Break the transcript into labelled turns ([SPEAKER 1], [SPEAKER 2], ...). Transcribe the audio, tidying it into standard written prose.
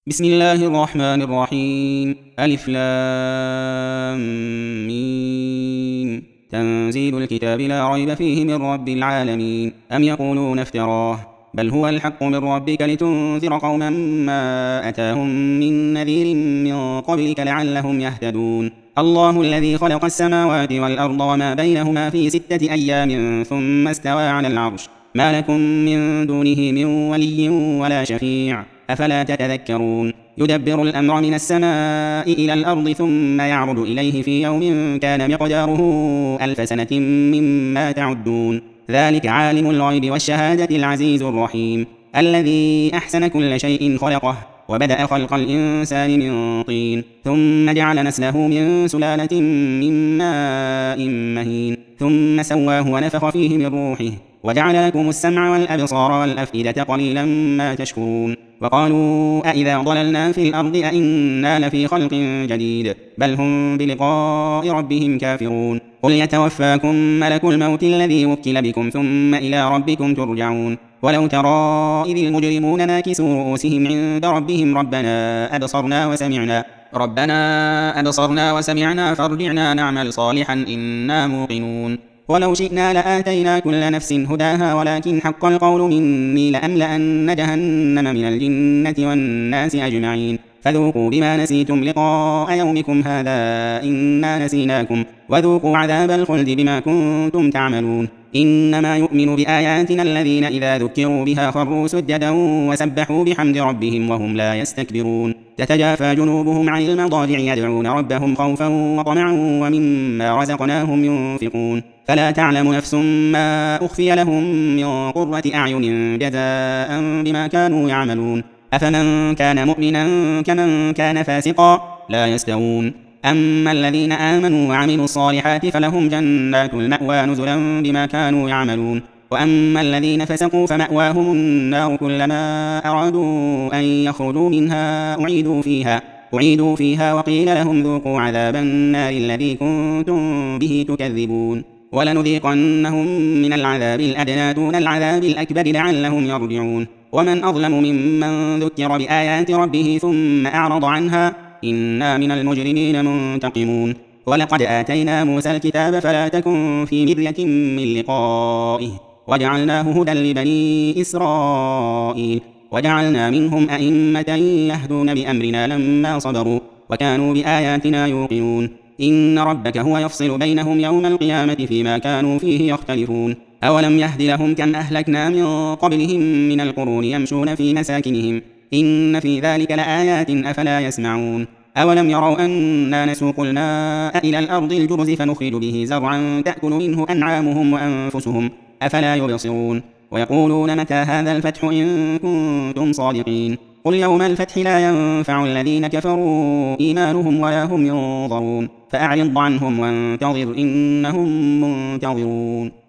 [SPEAKER 1] بسم الله الرحمن الرحيم ألف لام ميم تنزيل الكتاب لا ريب فيه من رب العالمين أم يقولون افتراه بل هو الحق من ربك لتنذر قوما ما أتاهم من نذير من قبلك لعلهم يهتدون الله الذي خلق السماوات والأرض وما بينهما في 6 أيام ثم استوى على العرش ما لكم من دونه من ولي ولا شفيع أفلا تتذكرون يدبر الأمر من السماء إلى الأرض ثم يعرض إليه في يوم كان مقداره 1000 سنة مما تعدون ذلك عالم الغيب والشهادة العزيز الرحيم الذي أحسن كل شيء خلقه وبدأ خلق الإنسان من طين ثم جعل نسله من سلالة من ماء مهين ثم سواه ونفخ فيه من روحه وجعل لكم السمع والأبصار والأفئدة قليلا ما تشكرون وقالوا أإذا ضللنا في الأرض أإنا لفي خلق جديد بل هم بلقاء ربهم كافرون قل يتوفاكم ملك الموت الذي وكل بكم ثم إلى ربكم ترجعون ولو ترى إذ المجرمون ناكسوا رؤوسهم عند ربهم ربنا أبصرنا وسمعنا فارجعنا نعمل صالحا إنا موقنون ولو شئنا لآتينا كل نفس هداها ولكن حق القول مني لأملأن جهنم من الجنة والناس أجمعين فذوقوا بما نسيتم لقاء يومكم هذا إنا نسيناكم وذوقوا عذاب الخلد بما كنتم تعملون إنما يؤمن بآياتنا الذين إذا ذكروا بها خروا سجدا وسبحوا بحمد ربهم وهم لا يستكبرون تتجافى جنوبهم عن المضاجع يدعون ربهم خوفا وطمعا ومما رزقناهم ينفقون فلا تعلم نفس ما أخفي لهم من قرة أعين جزاء بما كانوا يعملون أفمن كان مؤمنا كمن كان فاسقا لا يستوون أما الذين آمنوا وعملوا الصالحات فلهم جنات المأوى نزلا بما كانوا يعملون وأما الذين فسقوا فمأواهم النار كلما أرادوا أن يخرجوا منها أعيدوا فيها وقيل لهم ذوقوا عذاب النار الذي كنتم به تكذبون ولنذيقنهم من العذاب الأدنى دون العذاب الأكبر لعلهم يرجعون ومن أظلم ممن ذكر بآيات ربه ثم أعرض عنها إنا من المجرمين منتقمون ولقد آتينا موسى الكتاب فلا تكن في مرية من لقائه وجعلناه هدى لبني إسرائيل وجعلنا منهم أئمة يهدون بأمرنا لما صبروا وكانوا بآياتنا يوقنون إن ربك هو يفصل بينهم يوم القيامة فيما كانوا فيه يختلفون أولم يهد لهم كم أهلكنا من قبلهم من القرون يمشون في مساكنهم إن في ذلك لآيات أفلا يسمعون أولم يروا أنا نسوق الماء إلى الأرض الجرز فنخرج به زرعا تأكل منه أنعامهم وأنفسهم أفلا يبصرون ويقولون متى هذا الفتح إن كنتم صادقين قل يوم الفتح لا ينفع الذين كفروا إيمانهم ولا هم ينظرون فأعرض عنهم وانتظر إنهم منتظرون